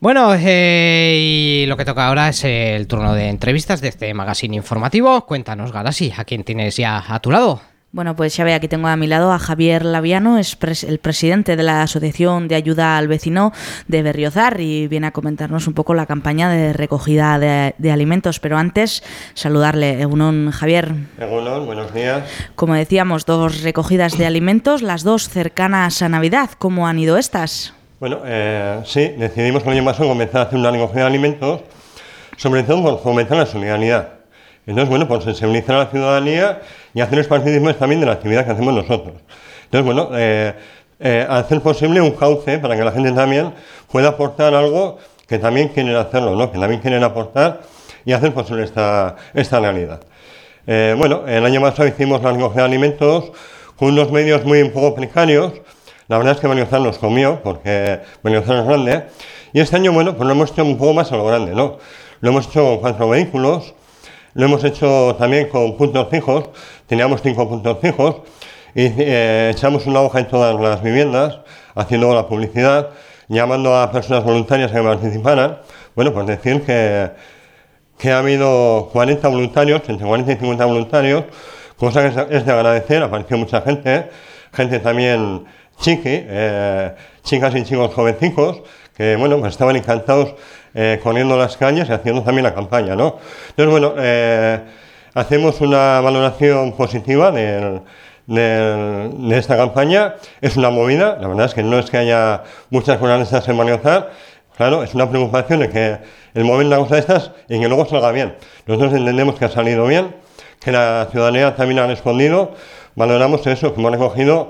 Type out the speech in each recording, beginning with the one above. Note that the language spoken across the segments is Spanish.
Bueno, y lo que toca ahora es el turno de entrevistas de este magazine informativo. Cuéntanos, Garasi, ¿a quién tienes ya a tu lado? Bueno, pues ya ve, aquí tengo a mi lado a Javier Laviano, es el presidente de la Asociación de Ayuda al Vecino de Berriozar y viene a comentarnos un poco la campaña de recogida de alimentos. Pero antes, saludarle. Egunon, Javier. Egunon, buenos días. Como decíamos, 2 recogidas de alimentos, las 2 cercanas a Navidad. ¿Cómo han ido estas? Bueno, sí, decidimos el año pasado comenzar a hacer una recogida de alimentos, sobre todo por fomentar la solidaridad. Entonces, bueno, por sensibilizar a la ciudadanía y hacerles partícipes también de la actividad que hacemos nosotros. Entonces, bueno, hacer posible un cauce para que la gente también pueda aportar algo que también quieren hacerlo, ¿no? Que también quieren aportar y hacer posible esta realidad. Bueno, el año pasado hicimos la recogida de alimentos con unos medios muy un poco precarios. La verdad es que Berriozar nos comió, porque Berriozar es grande. Y este año, bueno, pues lo hemos hecho un poco más a lo grande, ¿no? Lo hemos hecho con 4 vehículos. Lo hemos hecho también con puntos fijos, teníamos 5 puntos fijos y echamos una hoja en todas las viviendas, haciendo la publicidad, llamando a personas voluntarias que participaran. Bueno, pues decir que ha habido 40 voluntarios, entre 40 y 50 voluntarios, cosa que es de agradecer. Apareció mucha gente también chicas y chicos jovencicos, que bueno, pues estaban encantados corriendo las calles y haciendo también la campaña, ¿no? Entonces, bueno, hacemos una valoración positiva de esta campaña. Es una movida, la verdad es que no es que haya muchas cosas de estas en Berriozar. Claro, es una preocupación de que el mover una cosa de estas y que luego salga bien. Nosotros entendemos que ha salido bien, que la ciudadanía también ha respondido. Valoramos eso, que hemos recogido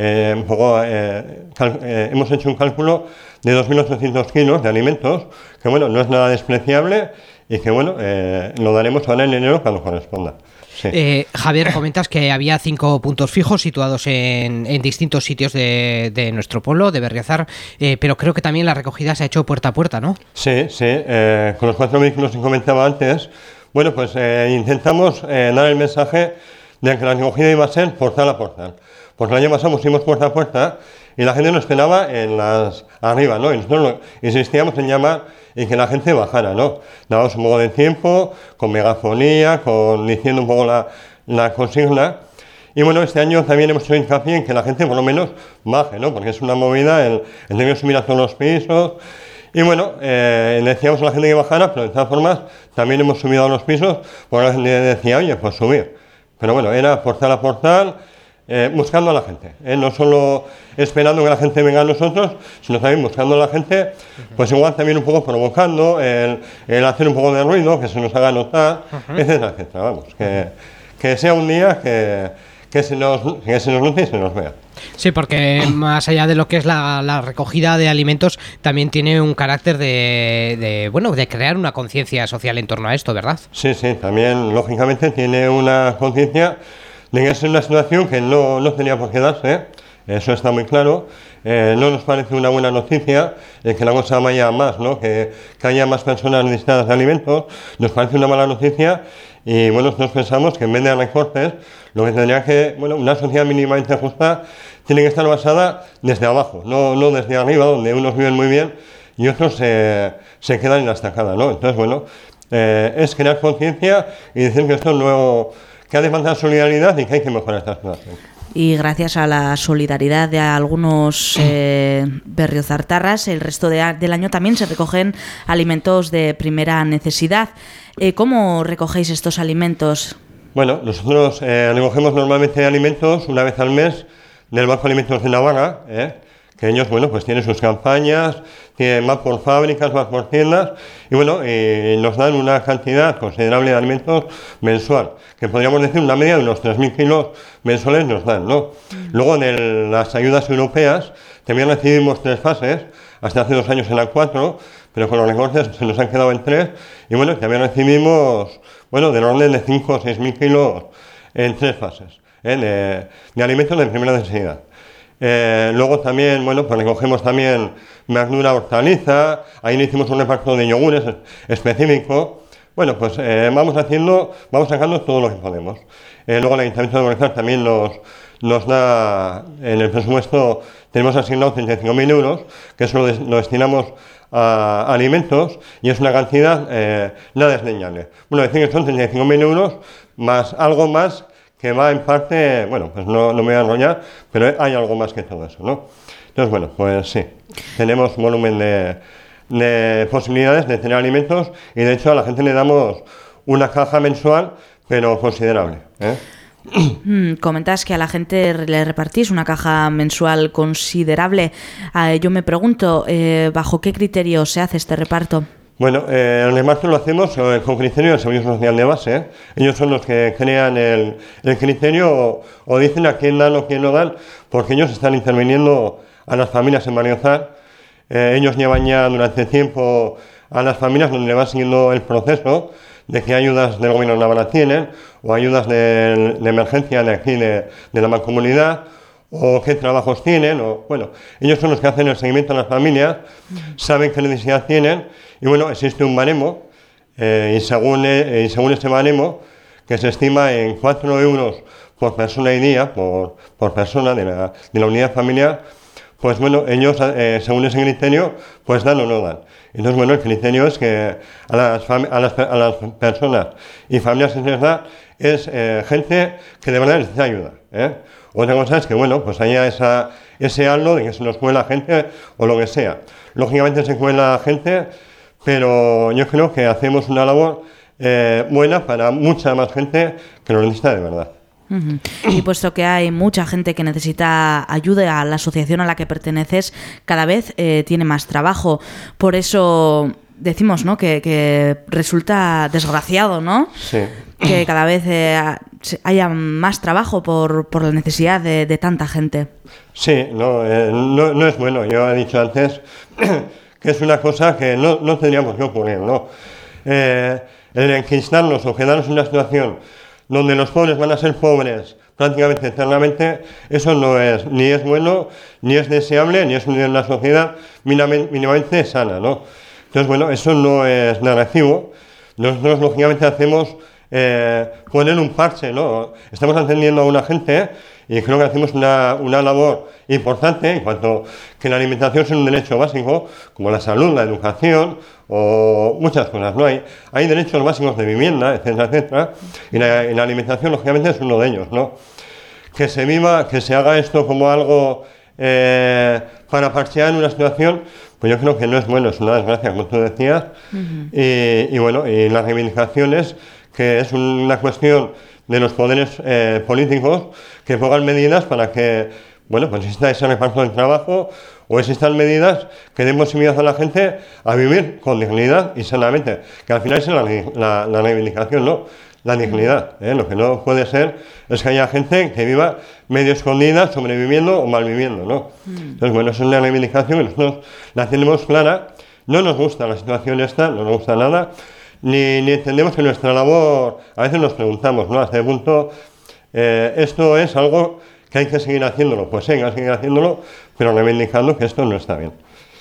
hemos hecho un cálculo de 2.800 kilos de alimentos, que bueno, no es nada despreciable y que bueno, lo daremos ahora en enero cuando corresponda. Sí. Javier, comentas que había 5 puntos fijos situados en distintos sitios de nuestro pueblo, de Berriozar, pero creo que también la recogida se ha hecho puerta a puerta, ¿no? Sí, con los 4 vehículos que comentaba antes, bueno, pues intentamos dar el mensaje de que la recogida iba a ser portal a portal. Porque el año pasado pusimos puerta a puerta y la gente nos esperaba arriba, ¿no? Y nosotros insistíamos en llamar y que la gente bajara, ¿no? Dábamos un poco de tiempo, con megafonía, diciendo un poco la consigna. Y bueno, este año también hemos hecho hincapié en que la gente por lo menos baje, ¿no? Porque es una movida el tener que subir a todos los pisos. Y bueno, decíamos a la gente que bajara, pero de todas formas también hemos subido a los pisos porque la gente decía, oye, pues subir. Pero bueno, era portal a portal, buscando a la gente, no solo esperando que la gente venga a nosotros, sino también buscando a la gente, pues igual también un poco provocando, el hacer un poco de ruido, que se nos haga notar, etcétera, etcétera. Vamos, que sea un día que se nos note y se nos vea. Sí, porque más allá de lo que es la recogida de alimentos, también tiene un carácter de crear una conciencia social en torno a esto, ¿verdad? Sí, también lógicamente tiene una conciencia de que es una situación que no tenía por qué darse, eso está muy claro. No nos parece una buena noticia que la cosa vaya más, ¿no? Que haya más personas necesitadas de alimentos, nos parece una mala noticia. Y bueno, nosotros pensamos que en vez de recortes, lo que tendría que, una sociedad mínimamente justa tiene que estar basada desde abajo, no desde arriba, donde unos viven muy bien y otros se quedan en la estacada, ¿no? Entonces, bueno, es crear conciencia y decir que esto no, que hace falta solidaridad y que hay que mejorar esta situación. Y gracias a la solidaridad de algunos berriozartarras, el resto del año también se recogen alimentos de primera necesidad. ¿Cómo recogéis estos alimentos? Bueno, nosotros recogemos normalmente alimentos una vez al mes del Banco de Alimentos de Navarra, que ellos, pues tienen sus campañas, van por fábricas, van por tiendas, y nos dan una cantidad considerable de alimentos mensual, que podríamos decir una media de unos 3.000 kilos mensuales nos dan, ¿no? Luego, de las ayudas europeas, también recibimos 3 fases, hasta hace 2 años eran 4, pero con los recortes se nos han quedado en 3, y también recibimos, del orden de 5 o 6.000 kilos en 3 fases, de alimentos de primera necesidad. Luego también, pues recogemos también verdura, hortaliza, ahí le hicimos un reparto de yogures específico. Vamos sacando todo lo que podemos. Luego el Ayuntamiento de Berriozar también nos da, en el presupuesto tenemos asignados 35.000 euros, que eso lo destinamos a alimentos, y es una cantidad nada desdeñable. Bueno, decir que son 35.000 euros más algo más que va en parte, bueno, pues no me voy a enrollar, pero hay algo más que todo eso, ¿no? Entonces, bueno, pues sí, tenemos volumen de posibilidades de tener alimentos, y de hecho a la gente le damos una caja mensual, pero considerable, ¿eh? Comentas que a la gente le repartís una caja mensual considerable. Yo me pregunto, ¿bajo qué criterio se hace este reparto? Bueno, el reparto lo hacemos con criterio del Servicio Social de Base, ¿eh? Ellos son los que crean el criterio o dicen a quién dan o quién no dan, porque ellos están interviniendo a las familias en Berriozar. Ellos llevan ya durante tiempo a las familias donde le van siguiendo el proceso de qué ayudas del gobierno navarra tienen, o ayudas de emergencia de aquí, de la mancomunidad, o qué trabajos tienen, o bueno, ellos son los que hacen el seguimiento a las familias, saben qué necesidad tienen, y bueno, existe un baremo, y según este baremo, que se estima en 4 euros por persona y día, por persona de la unidad familiar, pues bueno, ellos, según ese criterio, pues dan o no dan. Entonces, bueno, el criterio es que a las personas y familias que se les da es gente que de verdad necesita ayuda, ¿eh? Otra cosa es que, bueno, pues haya ese halo de que se nos cuela gente o lo que sea. Lógicamente se cuela gente, pero yo creo que hacemos una labor buena para mucha más gente que lo necesita de verdad. Uh-huh. Y puesto que hay mucha gente que necesita ayuda, a la asociación a la que perteneces cada vez tiene más trabajo. Por eso decimos, ¿no?, que resulta desgraciado, ¿no? Sí. Que cada vez haya más trabajo por la necesidad de tanta gente. Sí, no es bueno. Yo he dicho antes que es una cosa que no tendríamos que ocurrir, ¿no? El enquistarnos o quedarnos en una situación donde los pobres van a ser pobres prácticamente eternamente, eso no es, ni es bueno, ni es deseable, ni es una sociedad mínimamente sana, ¿no? Entonces, bueno, eso no es narrativo. Nosotros, lógicamente, hacemos poner un parche, ¿no? Estamos atendiendo a una gente, y creo que hacemos una labor importante en cuanto que la alimentación es un derecho básico, como la salud, la educación o muchas cosas, ¿no? Hay derechos básicos de vivienda, etcétera, etcétera, y la alimentación, lógicamente, es uno de ellos, ¿no? Que se haga esto como algo para parchear una situación, pues yo creo que no es bueno, es una desgracia, como tú decías. Uh-huh. Y bueno, y las reivindicaciones, que es una cuestión de los poderes políticos que pongan medidas para que, bueno, pues exista ese reparto del trabajo, o existan medidas que den posibilidad a la gente a vivir con dignidad y sanamente, que al final es la reivindicación, ¿no? La dignidad, ¿eh? Lo que no puede ser es que haya gente que viva medio escondida, sobreviviendo o malviviendo, ¿no? Entonces, bueno, eso es una reivindicación que nosotros la tenemos clara. No nos gusta la situación esta, no nos gusta nada, ni entendemos que nuestra labor, a veces nos preguntamos, ¿no?, hasta qué punto esto es algo que hay que seguir haciéndolo. Pues sí, hay que seguir haciéndolo, pero reivindicando que esto no está bien.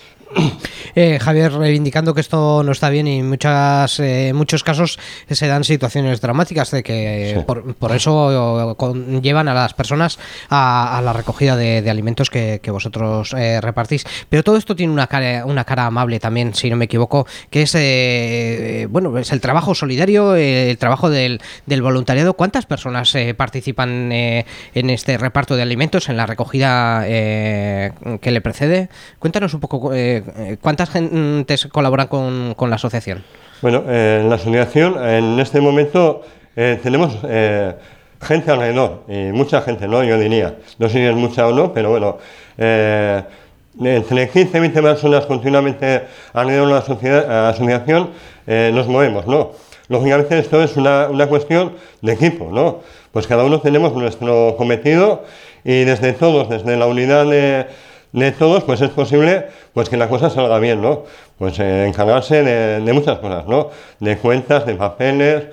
Javier, reivindicando que esto no está bien, y en muchos casos se dan situaciones dramáticas de que sí. por eso llevan a las personas a la recogida de alimentos que vosotros repartís. Pero todo esto tiene una cara amable también, si no me equivoco, que es bueno, es el trabajo solidario, el trabajo del voluntariado. ¿Cuántas personas participan en este reparto de alimentos, en la recogida que le precede? Cuéntanos un poco ¿cuántas gentes colaboran con la asociación? Bueno, en la asociación en este momento tenemos gente alrededor, y mucha gente, ¿no? Yo diría, no sé si es mucha o no, pero bueno, entre 15 y 20 personas continuamente alrededor de la asociación nos movemos, ¿no? Lógicamente esto es una cuestión de equipo, ¿no? Pues cada uno tenemos nuestro cometido, y desde la unidad de todos, pues es posible pues que la cosa salga bien, ¿no? Pues encargarse de muchas cosas, ¿no? De cuentas, de papeles,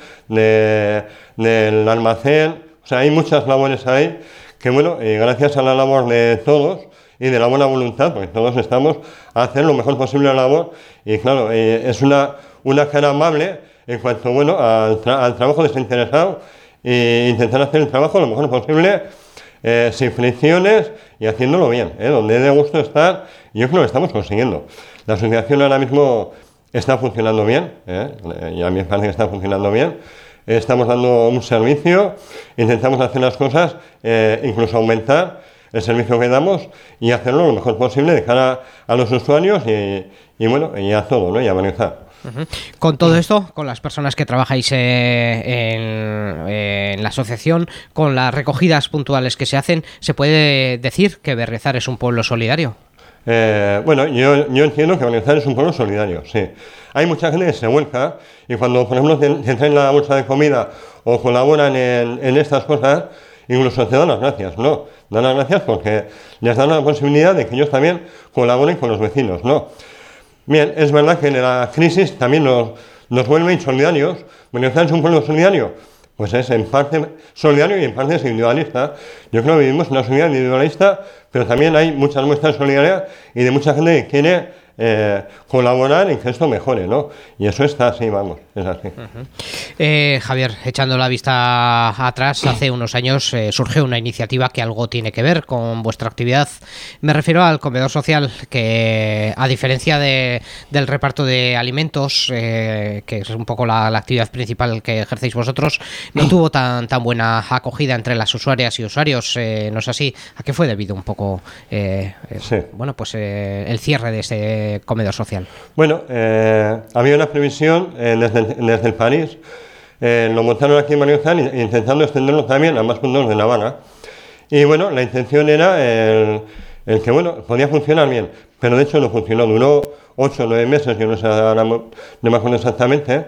del almacén. O sea, hay muchas labores ahí que, bueno, gracias a la labor de todos y de la buena voluntad, porque todos estamos a hacer lo mejor posible la labor, y claro, es una cara amable en cuanto, bueno, al trabajo desinteresado, e intentar hacer el trabajo lo mejor posible, sin fricciones y haciéndolo bien, donde dé gusto estar, y yo creo que lo estamos consiguiendo. La asociación ahora mismo está funcionando bien, y a mí me parece que está funcionando bien. Estamos dando un servicio, intentamos hacer las cosas, incluso aumentar el servicio que damos y hacerlo lo mejor posible de cara a los usuarios y bueno, y a todo, ¿no? Y a manejar. Con todo esto, con las personas que trabajáis en la asociación, con las recogidas puntuales que se hacen, ¿se puede decir que Berriozar es un pueblo solidario? Bueno, yo entiendo que Berriozar es un pueblo solidario, sí. Hay mucha gente que se vuelca y cuando, por ejemplo, te traen la bolsa de comida o colaboran en estas cosas, incluso te dan las gracias, ¿no? Dan las gracias porque les dan la posibilidad de que ellos también colaboren con los vecinos, ¿no? Bien, es verdad que en la crisis también nos vuelven insolidarios. Berriozar es un pueblo solidario, pues es en parte solidario y en parte es individualista. Yo creo que vivimos en una sociedad individualista, pero también hay muchas muestras de solidaridad y de mucha gente que quiere colaborar en que esto mejore, ¿no? Y eso está así, vamos, es así. Javier, echando la vista atrás, hace unos años surgió una iniciativa que algo tiene que ver con vuestra actividad. Me refiero al comedor social, que a diferencia del reparto de alimentos, que es un poco la actividad principal que ejercéis vosotros, no tuvo tan buena acogida entre las usuarias y usuarios. ¿No es así? ¿A qué fue debido un poco sí. Bueno, pues el cierre de ese comedor social? Bueno, había una previsión desde el París, lo montaron aquí en Berriozar intentando extenderlo también a más puntos de Navarra. Y bueno, la intención era el que, bueno, podía funcionar bien, pero de hecho no funcionó, duró 8 o 9 meses, yo no sé, ahora no me acuerdo exactamente.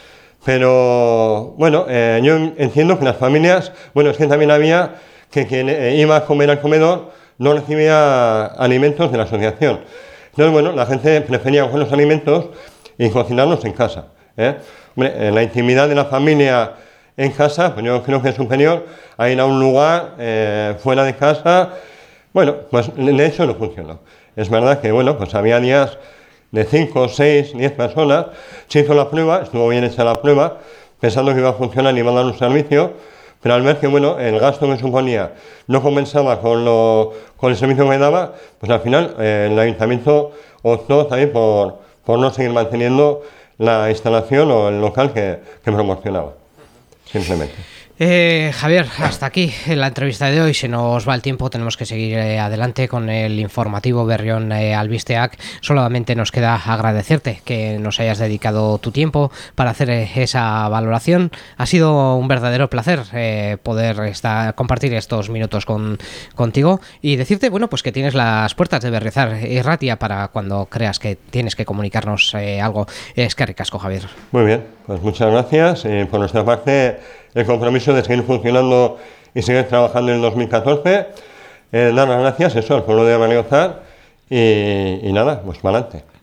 Pero bueno, yo entiendo que las familias, bueno, es que también había que quien iba a comer al comedor no recibía alimentos de la asociación. Entonces, bueno, la gente prefería coger los alimentos y cocinarlos en casa. Hombre, la intimidad de la familia en casa, pues yo creo que es superior a ir a un lugar fuera de casa. Bueno, pues de hecho no funcionó. Es verdad que, bueno, pues había días de 5, 6, 10 personas. Se hizo la prueba, estuvo bien hecha la prueba, pensando que iba a funcionar y iba a dar un servicio, pero al ver que, bueno, el gasto que suponía no compensaba con el servicio que daba, pues al final el ayuntamiento optó también por no seguir manteniendo la instalación o el local que promocionaba, simplemente. Javier, hasta aquí en la entrevista de hoy. Se nos va el tiempo, tenemos que seguir adelante con el informativo Berrión Albisteak. Solamente nos queda agradecerte que nos hayas dedicado tu tiempo para hacer esa valoración. Ha sido un verdadero placer poder compartir estos minutos contigo y decirte, bueno, pues que tienes las puertas de Berriozar y Ratia para cuando creas que tienes que comunicarnos algo. Eskerrik asko, Javier. Muy bien, pues muchas gracias. Por nuestra parte, el compromiso de seguir funcionando y seguir trabajando en el 2014. Dar las gracias al pueblo de Berriozar y nada, pues para adelante.